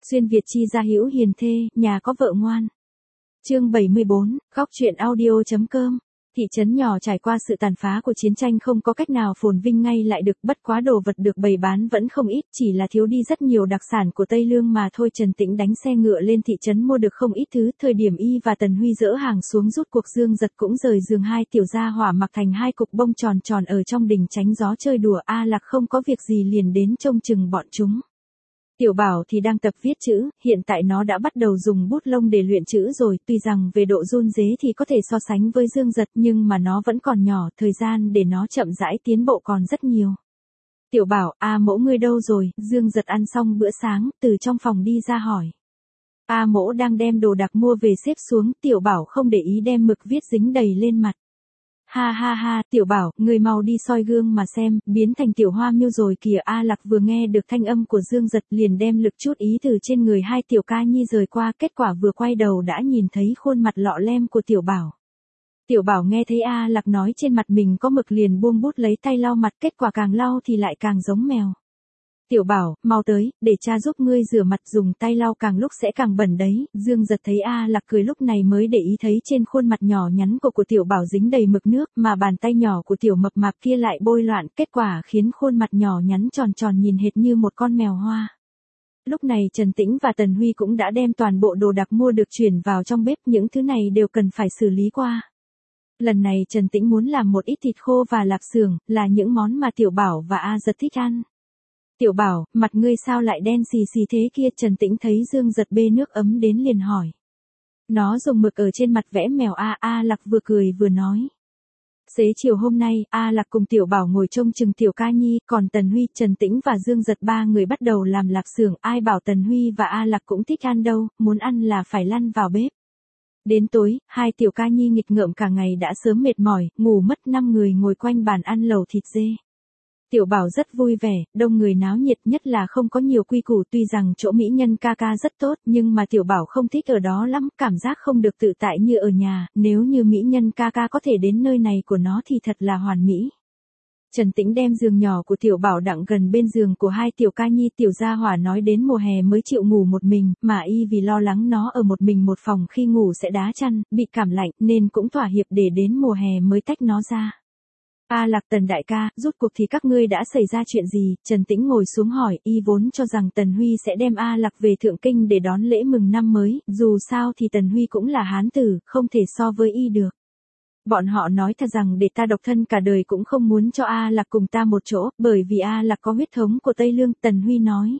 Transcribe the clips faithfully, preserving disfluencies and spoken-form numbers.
Xuyên Việt chi gia hữu hiền thê, nhà có vợ ngoan. Chương bảy mươi bốn, góc truyện audio.com. Thị trấn nhỏ trải qua sự tàn phá của chiến tranh không có cách nào phồn vinh ngay lại được, bất quá đồ vật được bày bán vẫn không ít, chỉ là thiếu đi rất nhiều đặc sản của Tây Lương mà thôi. Trần Tĩnh đánh xe ngựa lên thị trấn mua được không ít thứ, thời điểm y và Tần Huy dỡ hàng xuống rút cuộc, Dương Giật cũng rời giường, hai tiểu gia hỏa mặc thành hai cục bông tròn tròn ở trong đình tránh gió chơi đùa. A Lạc không có việc gì liền đến trông chừng bọn chúng. Tiểu Bảo thì đang tập viết chữ, hiện tại nó đã bắt đầu dùng bút lông để luyện chữ rồi, tuy rằng về độ run rế thì có thể so sánh với Dương Giật nhưng mà nó vẫn còn nhỏ, thời gian để nó chậm rãi tiến bộ còn rất nhiều. Tiểu Bảo, A Mỗ ngươi đâu rồi? Dương Giật ăn xong bữa sáng, từ trong phòng đi ra hỏi. A Mỗ đang đem đồ đạc mua về xếp xuống. Tiểu Bảo không để ý đem mực viết dính đầy lên mặt. Ha ha ha, Tiểu Bảo, người mau đi soi gương mà xem, biến thành tiểu hoa miêu rồi kìa. A Lạc vừa nghe được thanh âm của Dương Giật liền đem lực chút ý từ trên người hai tiểu ca nhi rời qua, kết quả vừa quay đầu đã nhìn thấy khuôn mặt lọ lem của Tiểu Bảo. Tiểu Bảo nghe thấy A Lạc nói trên mặt mình có mực liền buông bút lấy tay lau mặt, kết quả càng lau thì lại càng giống mèo. Tiểu Bảo, mau tới, để cha giúp ngươi rửa mặt, dùng tay lau càng lúc sẽ càng bẩn đấy. Dương Giật thấy A Lạc cười lúc này mới để ý thấy trên khuôn mặt nhỏ nhắn của của Tiểu Bảo dính đầy mực nước, mà bàn tay nhỏ của Tiểu Mập Mạp kia lại bôi loạn, kết quả khiến khuôn mặt nhỏ nhắn tròn tròn nhìn hệt như một con mèo hoa. Lúc này Trần Tĩnh và Tần Huy cũng đã đem toàn bộ đồ đạc mua được chuyển vào trong bếp, những thứ này đều cần phải xử lý qua. Lần này Trần Tĩnh muốn làm một ít thịt khô và lạp xưởng, là những món mà Tiểu Bảo và A Giật thích ăn. Tiểu Bảo, mặt ngươi sao lại đen xì xì thế kia? Trần Tĩnh thấy Dương Giật bê nước ấm đến liền hỏi. Nó dùng mực ở trên mặt vẽ mèo. A A Lạc vừa cười vừa nói. Xế chiều hôm nay, A Lạc cùng Tiểu Bảo ngồi trông chừng tiểu ca nhi, còn Tần Huy, Trần Tĩnh và Dương Giật ba người bắt đầu làm lạp xưởng. Ai bảo Tần Huy và A Lạc cũng thích ăn đâu, muốn ăn là phải lăn vào bếp. Đến tối, hai tiểu ca nhi nghịch ngợm cả ngày đã sớm mệt mỏi, ngủ mất, năm người ngồi quanh bàn ăn lẩu thịt dê. Tiểu Bảo rất vui vẻ, đông người náo nhiệt, nhất là không có nhiều quy củ, tuy rằng chỗ mỹ nhân ca ca rất tốt nhưng mà Tiểu Bảo không thích ở đó lắm, cảm giác không được tự tại như ở nhà, nếu như mỹ nhân ca ca có thể đến nơi này của nó thì thật là hoàn mỹ. Trần Tĩnh đem giường nhỏ của Tiểu Bảo đặng gần bên giường của hai tiểu ca nhi. Tiểu gia hỏa nói đến mùa hè mới chịu ngủ một mình, mà y vì lo lắng nó ở một mình một phòng khi ngủ sẽ đá chăn, bị cảm lạnh nên cũng thỏa hiệp để đến mùa hè mới tách nó ra. A Lạc, Tần đại ca, rút cuộc thì các ngươi đã xảy ra chuyện gì? Trần Tĩnh ngồi xuống hỏi, y vốn cho rằng Tần Huy sẽ đem A Lạc về Thượng Kinh để đón lễ mừng năm mới, dù sao thì Tần Huy cũng là hán tử, không thể so với y được. Bọn họ nói thật rằng để ta độc thân cả đời cũng không muốn cho A Lạc cùng ta một chỗ, bởi vì A Lạc có huyết thống của Tây Lương. Tần Huy nói.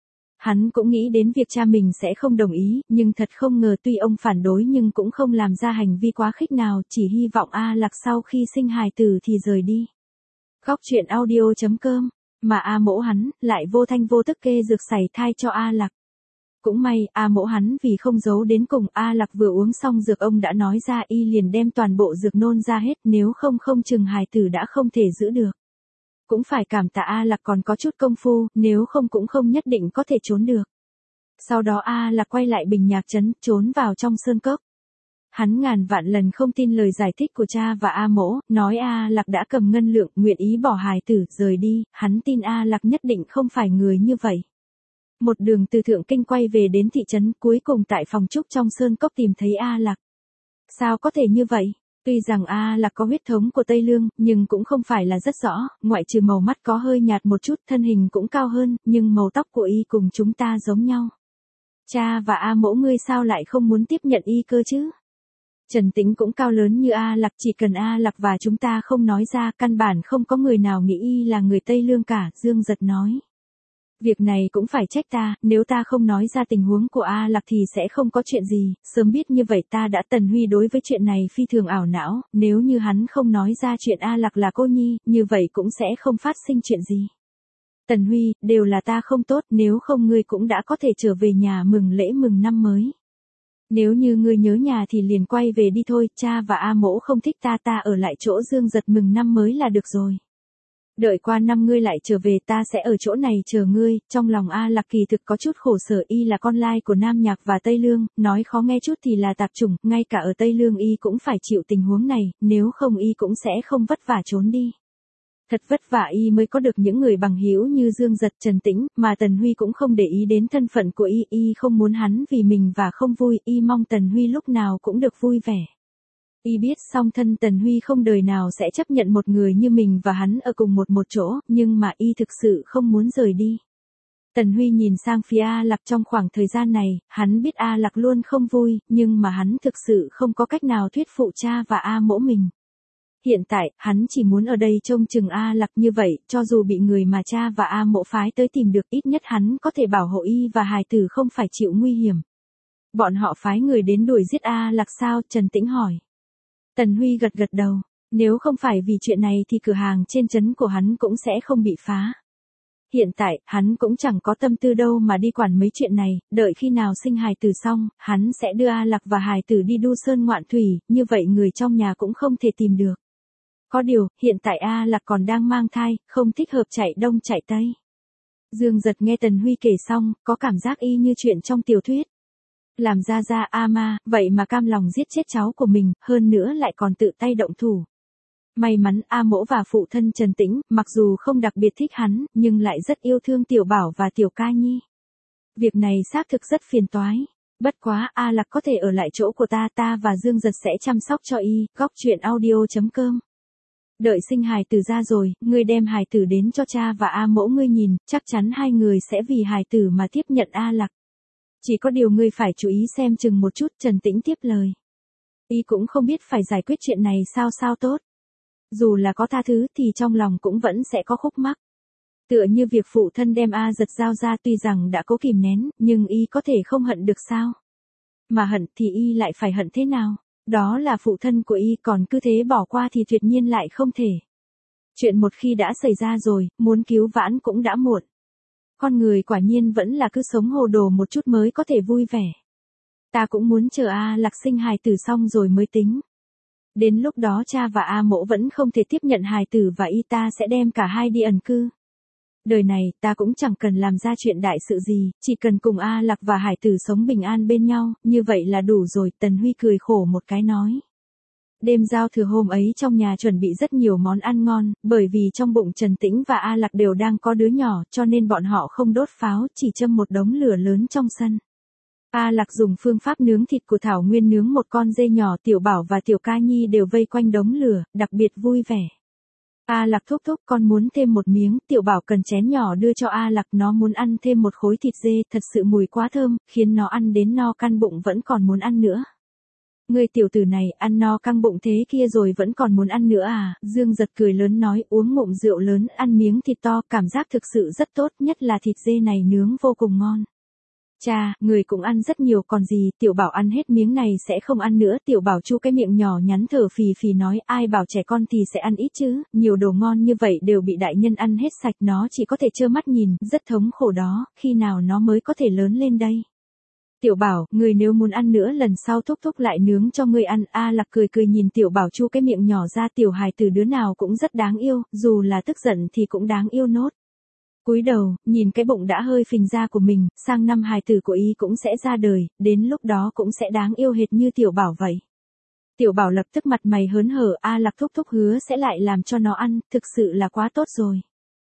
Hắn cũng nghĩ đến việc cha mình sẽ không đồng ý, nhưng thật không ngờ tuy ông phản đối nhưng cũng không làm ra hành vi quá khích nào, chỉ hy vọng A Lạc sau khi sinh hài tử thì rời đi. Góc truyện audio.com, mà A Mỗ hắn, lại vô thanh vô tức kê dược sảy thai cho A Lạc. Cũng may, A Mỗ hắn vì không giấu đến cùng, A Lạc vừa uống xong dược ông đã nói ra, y liền đem toàn bộ dược nôn ra hết, nếu không không chừng hài tử đã không thể giữ được. Cũng phải cảm tạ A Lạc còn có chút công phu, nếu không cũng không nhất định có thể trốn được. Sau đó A Lạc quay lại Bình Nhạc Trấn, trốn vào trong sơn cốc. Hắn ngàn vạn lần không tin lời giải thích của cha và A Mỗ, nói A Lạc đã cầm ngân lượng, nguyện ý bỏ hài tử, rời đi, hắn tin A Lạc nhất định không phải người như vậy. Một đường từ Thượng Kinh quay về đến thị trấn, cuối cùng tại phòng trúc trong sơn cốc tìm thấy A Lạc. Sao có thể như vậy? Tuy rằng A Lạc có huyết thống của Tây Lương, nhưng cũng không phải là rất rõ, ngoại trừ màu mắt có hơi nhạt một chút, thân hình cũng cao hơn, nhưng màu tóc của y cùng chúng ta giống nhau. Cha và A Mỗ ngươi sao lại không muốn tiếp nhận y cơ chứ? Trần Tĩnh cũng cao lớn như A Lạc, chỉ cần A Lạc và chúng ta không nói ra, căn bản không có người nào nghĩ y là người Tây Lương cả. Dương Giật nói. Việc này cũng phải trách ta, nếu ta không nói ra tình huống của A Lạc thì sẽ không có chuyện gì, sớm biết như vậy ta đã. Tần Huy đối với chuyện này phi thường ảo não, nếu như hắn không nói ra chuyện A Lạc là cô nhi, như vậy cũng sẽ không phát sinh chuyện gì. Tần Huy, đều là ta không tốt, nếu không ngươi cũng đã có thể trở về nhà mừng lễ mừng năm mới. Nếu như ngươi nhớ nhà thì liền quay về đi thôi, cha và A Mỗ không thích ta, ta ở lại chỗ Dương Giật mừng năm mới là được rồi. Đợi qua năm ngươi lại trở về ta sẽ ở chỗ này chờ ngươi. Trong lòng A Lạc kỳ thực có chút khổ sở, y là con lai của Nam Nhạc và Tây Lương, nói khó nghe chút thì là tạp chủng, ngay cả ở Tây Lương y cũng phải chịu tình huống này, nếu không y cũng sẽ không vất vả trốn đi. Thật vất vả y mới có được những người bằng hữu như Dương Giật, Trần Tĩnh, mà Tần Huy cũng không để ý đến thân phận của y, y không muốn hắn vì mình và không vui, y mong Tần Huy lúc nào cũng được vui vẻ. Y biết song thân Tần Huy không đời nào sẽ chấp nhận một người như mình và hắn ở cùng một một chỗ, nhưng mà y thực sự không muốn rời đi. Tần Huy nhìn sang phía A Lạc trong khoảng thời gian này, hắn biết A Lạc luôn không vui, nhưng mà hắn thực sự không có cách nào thuyết phục cha và A Mỗ mình. Hiện tại, hắn chỉ muốn ở đây trông chừng A Lạc, như vậy, cho dù bị người mà cha và A Mỗ phái tới tìm được, ít nhất hắn có thể bảo hộ y và hài tử không phải chịu nguy hiểm. Bọn họ phái người đến đuổi giết A Lạc sao? Trần Tĩnh hỏi. Tần Huy gật gật đầu, nếu không phải vì chuyện này thì cửa hàng trên trấn của hắn cũng sẽ không bị phá. Hiện tại, hắn cũng chẳng có tâm tư đâu mà đi quản mấy chuyện này, đợi khi nào sinh hài tử xong, hắn sẽ đưa A Lạc và hài tử đi đu sơn ngoạn thủy, như vậy người trong nhà cũng không thể tìm được. Có điều, hiện tại A Lạc còn đang mang thai, không thích hợp chạy đông chạy tây. Dương Giật nghe Tần Huy kể xong, có cảm giác y như chuyện trong tiểu thuyết. Làm ra ra A Ma, vậy mà cam lòng giết chết cháu của mình, hơn nữa lại còn tự tay động thủ. May mắn A Mỗ và phụ thân Trần Tĩnh, mặc dù không đặc biệt thích hắn, nhưng lại rất yêu thương Tiểu Bảo và Tiểu Ca Nhi. Việc này xác thực rất phiền toái. Bất quá A Lạc có thể ở lại chỗ của ta, ta và Dương Giật sẽ chăm sóc cho y. Góc truyện audio chấm com. Đợi sinh hài tử ra rồi, ngươi đem hài tử đến cho cha và A Mỗ ngươi nhìn, chắc chắn hai người sẽ vì hài tử mà tiếp nhận A Lạc. Chỉ có điều ngươi phải chú ý xem chừng một chút. Trần Tĩnh tiếp lời. Y cũng không biết phải giải quyết chuyện này sao sao tốt. Dù là có tha thứ thì trong lòng cũng vẫn sẽ có khúc mắc. Tựa như việc phụ thân đem A Giật giao ra, tuy rằng đã cố kìm nén, nhưng y có thể không hận được sao? Mà hận thì y lại phải hận thế nào? Đó là phụ thân của y, còn cứ thế bỏ qua thì tuyệt nhiên lại không thể. Chuyện một khi đã xảy ra rồi, muốn cứu vãn cũng đã muộn. Con người quả nhiên vẫn là cứ sống hồ đồ một chút mới có thể vui vẻ. Ta cũng muốn chờ A Lạc sinh hài tử xong rồi mới tính. Đến lúc đó cha và A Mỗ vẫn không thể tiếp nhận hài tử và y, ta sẽ đem cả hai đi ẩn cư. Đời này ta cũng chẳng cần làm ra chuyện đại sự gì, chỉ cần cùng A Lạc và hải tử sống bình an bên nhau, như vậy là đủ rồi. Tần Huy cười khổ một cái nói. Đêm giao thừa hôm ấy trong nhà chuẩn bị rất nhiều món ăn ngon, bởi vì trong bụng Trần Tĩnh và A Lạc đều đang có đứa nhỏ, cho nên bọn họ không đốt pháo, chỉ châm một đống lửa lớn trong sân. A Lạc dùng phương pháp nướng thịt của Thảo Nguyên nướng một con dê nhỏ, Tiểu Bảo và Tiểu Ca Nhi đều vây quanh đống lửa, đặc biệt vui vẻ. A Lạc thúc thúc, con muốn thêm một miếng. Tiểu Bảo cần chén nhỏ đưa cho A Lạc, nó muốn ăn thêm một khối thịt dê, thật sự mùi quá thơm, khiến nó ăn đến no căn bụng vẫn còn muốn ăn nữa. Người tiểu tử này, ăn no căng bụng thế kia rồi vẫn còn muốn ăn nữa à? Dương Giật cười lớn nói, uống ngụm rượu lớn, ăn miếng thịt to, cảm giác thực sự rất tốt, nhất là thịt dê này nướng vô cùng ngon. Cha, người cũng ăn rất nhiều còn gì. Tiểu Bảo ăn hết miếng này sẽ không ăn nữa. Tiểu Bảo chu cái miệng nhỏ nhắn thở phì phì nói, ai bảo trẻ con thì sẽ ăn ít chứ, nhiều đồ ngon như vậy đều bị đại nhân ăn hết sạch, nó chỉ có thể trơ mắt nhìn, rất thống khổ đó, khi nào nó mới có thể lớn lên đây. Tiểu Bảo, người nếu muốn ăn nữa lần sau thúc thúc lại nướng cho người ăn. A Lạc cười cười nhìn Tiểu Bảo chu cái miệng nhỏ ra, tiểu hài từ đứa nào cũng rất đáng yêu, dù là tức giận thì cũng đáng yêu nốt. Cúi đầu, nhìn cái bụng đã hơi phình ra của mình, sang năm hài tử của y cũng sẽ ra đời, đến lúc đó cũng sẽ đáng yêu hệt như Tiểu Bảo vậy. Tiểu Bảo lập tức mặt mày hớn hở, A Lạc thúc thúc hứa sẽ lại làm cho nó ăn, thực sự là quá tốt rồi.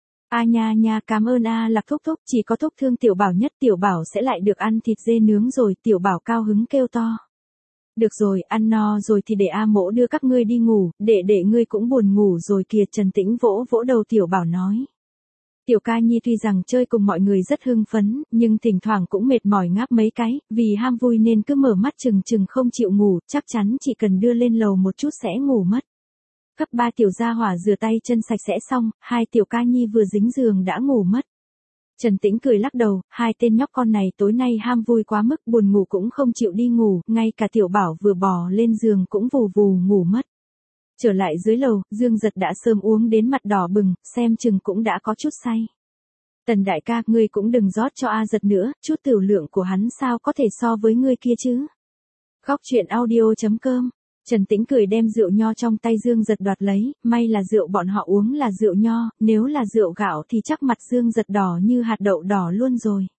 A nha nha, cảm ơn A Lạc thúc thúc, chỉ có thúc thương Tiểu Bảo nhất, Tiểu Bảo sẽ lại được ăn thịt dê nướng rồi. Tiểu Bảo cao hứng kêu to. Được rồi, ăn no rồi thì để A Mỗ đưa các ngươi đi ngủ, để để ngươi cũng buồn ngủ rồi kìa. Trần Tĩnh vỗ vỗ đầu Tiểu Bảo nói. Tiểu Ca Nhi tuy rằng chơi cùng mọi người rất hưng phấn, nhưng thỉnh thoảng cũng mệt mỏi ngáp mấy cái, vì ham vui nên cứ mở mắt chừng chừng không chịu ngủ, chắc chắn chỉ cần đưa lên lầu một chút sẽ ngủ mất. Cấp ba tiểu gia hỏa rửa tay chân sạch sẽ xong, hai Tiểu Ca Nhi vừa dính giường đã ngủ mất. Trần Tĩnh cười lắc đầu, hai tên nhóc con này tối nay ham vui quá mức, buồn ngủ cũng không chịu đi ngủ, ngay cả Tiểu Bảo vừa bò lên giường cũng vù vù ngủ mất. Trở lại dưới lầu, Dương Giật đã sớm uống đến mặt đỏ bừng, xem chừng cũng đã có chút say. Tần đại ca, ngươi cũng đừng rót cho A Giật nữa, chút tiểu lượng của hắn sao có thể so với ngươi kia chứ. Góc truyện audio chấm com. Trần Tĩnh cười đem rượu nho trong tay Dương Giật đoạt lấy, may là rượu bọn họ uống là rượu nho, nếu là rượu gạo thì chắc mặt Dương Giật đỏ như hạt đậu đỏ luôn rồi.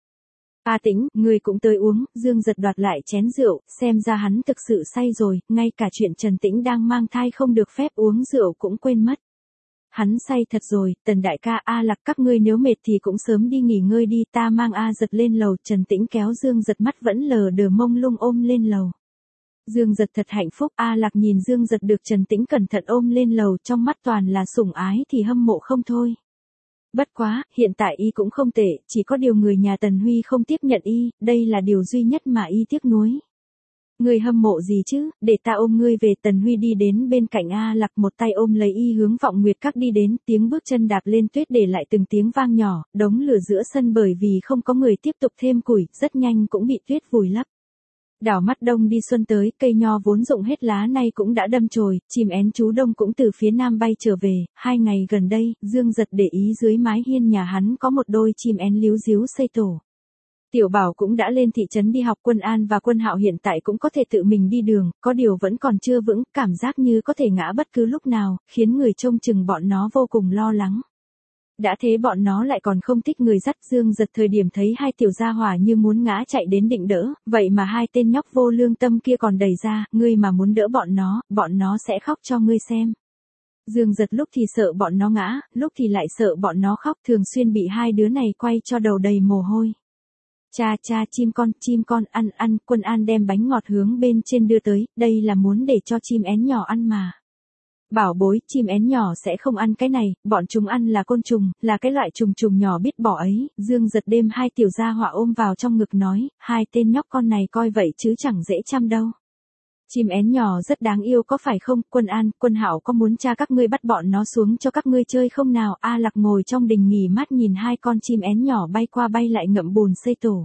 A Tĩnh, ngươi cũng tới uống. Dương Giật đoạt lại chén rượu, xem ra hắn thực sự say rồi, ngay cả chuyện Trần Tĩnh đang mang thai không được phép uống rượu cũng quên mất. hắn say thật rồi, Tần đại ca, A Lạc các ngươi nếu mệt thì cũng sớm đi nghỉ ngơi đi, ta mang A Giật lên lầu. Trần Tĩnh kéo Dương Giật mắt vẫn lờ đờ mông lung ôm lên lầu. Dương Giật thật hạnh phúc, A Lạc nhìn Dương Giật được Trần Tĩnh cẩn thận ôm lên lầu, trong mắt toàn là sủng ái thì hâm mộ không thôi. Bất quá, hiện tại y cũng không tệ, chỉ có điều người nhà Tần Huy không tiếp nhận y, đây là điều duy nhất mà y tiếc nuối. Ngươi hâm mộ gì chứ, để ta ôm ngươi về. Tần Huy đi đến bên cạnh A Lạc, một tay ôm lấy y hướng Vọng Nguyệt Các đi đến, tiếng bước chân đạp lên tuyết để lại từng tiếng vang nhỏ, đống lửa giữa sân bởi vì không có người tiếp tục thêm củi, rất nhanh cũng bị tuyết vùi lấp. Đảo mắt đông đi xuân tới, cây nho vốn rụng hết lá nay cũng đã đâm chồi, chim én chú đông cũng từ phía nam bay trở về. Hai ngày gần đây, Dương Giật để ý dưới mái hiên nhà hắn có một đôi chim én líu ríu xây tổ. Tiểu Bảo cũng đã lên thị trấn đi học, Quân An và Quân Hạo hiện tại cũng có thể tự mình đi đường, có điều vẫn còn chưa vững, cảm giác như có thể ngã bất cứ lúc nào, khiến người trông chừng bọn nó vô cùng lo lắng. Đã thế bọn nó lại còn không thích người dắt. Dương Giật thời điểm thấy hai tiểu gia hỏa như muốn ngã chạy đến định đỡ, vậy mà hai tên nhóc vô lương tâm kia còn đẩy ra, ngươi mà muốn đỡ bọn nó, bọn nó sẽ khóc cho ngươi xem. Dương Giật lúc thì sợ bọn nó ngã, lúc thì lại sợ bọn nó khóc, thường xuyên bị hai đứa này quay cho đầu đầy mồ hôi. Cha cha, chim con, chim con, ăn ăn. Quân An đem bánh ngọt hướng bên trên đưa tới, đây là muốn để cho chim én nhỏ ăn mà. Bảo bối, chim én nhỏ sẽ không ăn cái này, bọn chúng ăn là côn trùng, là cái loại trùng trùng nhỏ biết bỏ ấy. Dương Giật đêm hai tiểu gia hỏa ôm vào trong ngực nói, hai tên nhóc con này coi vậy chứ chẳng dễ chăm đâu. Chim én nhỏ rất đáng yêu có phải không? Quân An, Quân Hạo có muốn cha các ngươi bắt bọn nó xuống cho các ngươi chơi không nào? A Lạc ngồi trong đình nghỉ mát nhìn hai con chim én nhỏ bay qua bay lại ngậm bùn xây tổ.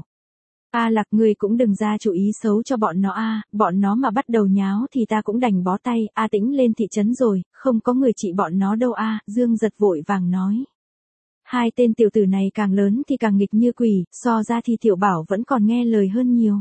A Lạc, ngươi cũng đừng ra chủ ý xấu cho bọn nó a, bọn nó mà bắt đầu nháo thì ta cũng đành bó tay. A Tĩnh lên thị trấn rồi, không có người trị bọn nó đâu a. Dương Giật vội vàng nói. Hai tên tiểu tử này càng lớn thì càng nghịch như quỷ, so ra thì Tiểu Bảo vẫn còn nghe lời hơn nhiều.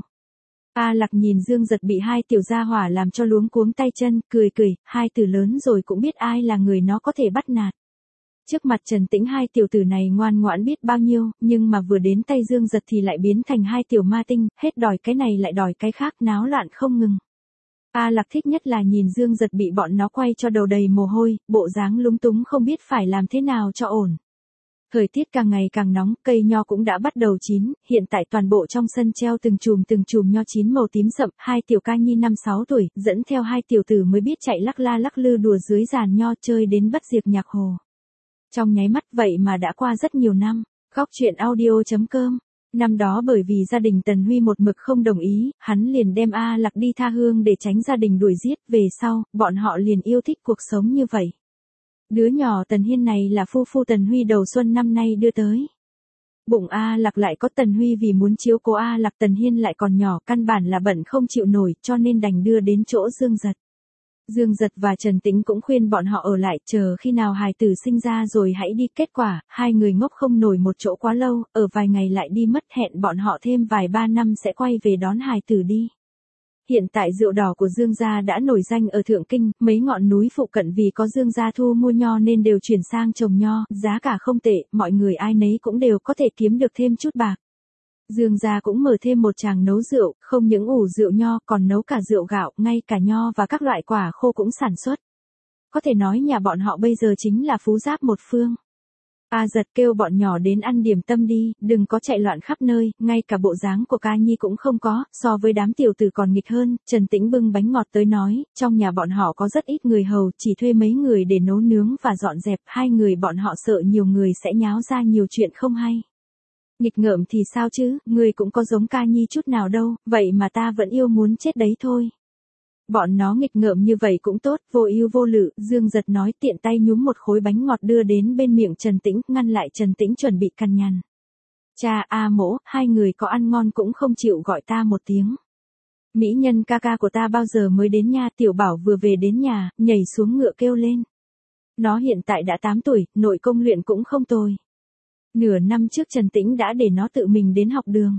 A Lạc nhìn Dương Giật bị hai tiểu gia hỏa làm cho luống cuống tay chân, cười cười, hai từ lớn rồi cũng biết ai là người nó có thể bắt nạt. Trước mặt Trần Tĩnh hai tiểu tử này ngoan ngoãn biết bao nhiêu, nhưng mà vừa đến tay Dương Giật thì lại biến thành hai tiểu ma tinh, hết đòi cái này lại đòi cái khác, náo loạn không ngừng. A Lạc thích nhất là nhìn Dương Giật bị bọn nó quay cho đầu đầy mồ hôi, bộ dáng lúng túng không biết phải làm thế nào cho ổn. Thời tiết càng ngày càng nóng, cây nho cũng đã bắt đầu chín, hiện tại toàn bộ trong sân treo từng chùm từng chùm nho chín màu tím sậm, hai tiểu ca nhi năm sáu tuổi, dẫn theo hai tiểu tử mới biết chạy lắc la lắc lư đùa dưới giàn nho chơi đến bất diệt nhạc hồ. Trong nháy mắt vậy mà đã qua rất nhiều năm. Góc truyện audio chấm com. Năm đó bởi vì gia đình Tần Huy một mực không đồng ý, hắn liền đem A Lạc đi tha hương để tránh gia đình đuổi giết, về sau, bọn họ liền yêu thích cuộc sống như vậy. Đứa nhỏ Tần Hiên này là phu phu Tần Huy đầu xuân năm nay đưa tới. Bụng A Lạc lại có Tần Huy vì muốn chiếu cố A Lạc, Tần Hiên lại còn nhỏ, căn bản là bận không chịu nổi, cho nên đành đưa đến chỗ Dương Giật. Dương Giật và Trần Tĩnh cũng khuyên bọn họ ở lại, chờ khi nào hài tử sinh ra rồi hãy đi. Kết quả, hai người ngốc không nổi một chỗ quá lâu, ở vài ngày lại đi mất, hẹn bọn họ thêm vài ba năm sẽ quay về đón hài tử đi. Hiện tại rượu đỏ của Dương gia đã nổi danh ở Thượng Kinh, mấy ngọn núi phụ cận vì có Dương gia thu mua nho nên đều chuyển sang trồng nho, giá cả không tệ, mọi người ai nấy cũng đều có thể kiếm được thêm chút bạc. Dương gia cũng mở thêm một tràng nấu rượu, không những ủ rượu nho còn nấu cả rượu gạo, ngay cả nho và các loại quả khô cũng sản xuất. Có thể nói nhà bọn họ bây giờ chính là phú giáp một phương. A Giật kêu bọn nhỏ đến ăn điểm tâm đi, đừng có chạy loạn khắp nơi, ngay cả bộ dáng của ca nhi cũng không có, so với đám tiểu tử còn nghịch hơn. Trần Tĩnh bưng bánh ngọt tới nói, trong nhà bọn họ có rất ít người hầu, chỉ thuê mấy người để nấu nướng và dọn dẹp, hai người bọn họ sợ nhiều người sẽ nháo ra nhiều chuyện không hay. Nghịch ngợm thì sao chứ, người cũng có giống ca nhi chút nào đâu, vậy mà ta vẫn yêu muốn chết đấy thôi. Bọn nó nghịch ngợm như vậy cũng tốt, vô ưu vô lự. Dương Giật nói, tiện tay nhúm một khối bánh ngọt đưa đến bên miệng Trần Tĩnh, ngăn lại Trần Tĩnh chuẩn bị cằn nhằn. Cha, A Mỗ, hai người có ăn ngon cũng không chịu gọi ta một tiếng. Mỹ nhân ca ca của ta bao giờ mới đến nha? Tiểu Bảo vừa về đến nhà, nhảy xuống ngựa kêu lên. Nó hiện tại đã tám tuổi, nội công luyện cũng không tồi. Nửa năm trước Trần Tĩnh đã để nó tự mình đến học đường.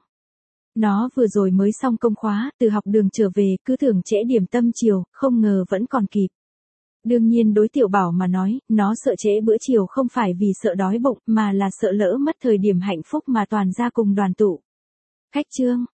Nó vừa rồi mới xong công khóa, từ học đường trở về, cứ tưởng trễ điểm tâm chiều, không ngờ vẫn còn kịp. Đương nhiên đối Tiểu Bảo mà nói, nó sợ trễ bữa chiều không phải vì sợ đói bụng, mà là sợ lỡ mất thời điểm hạnh phúc mà toàn gia cùng đoàn tụ. Khách trương.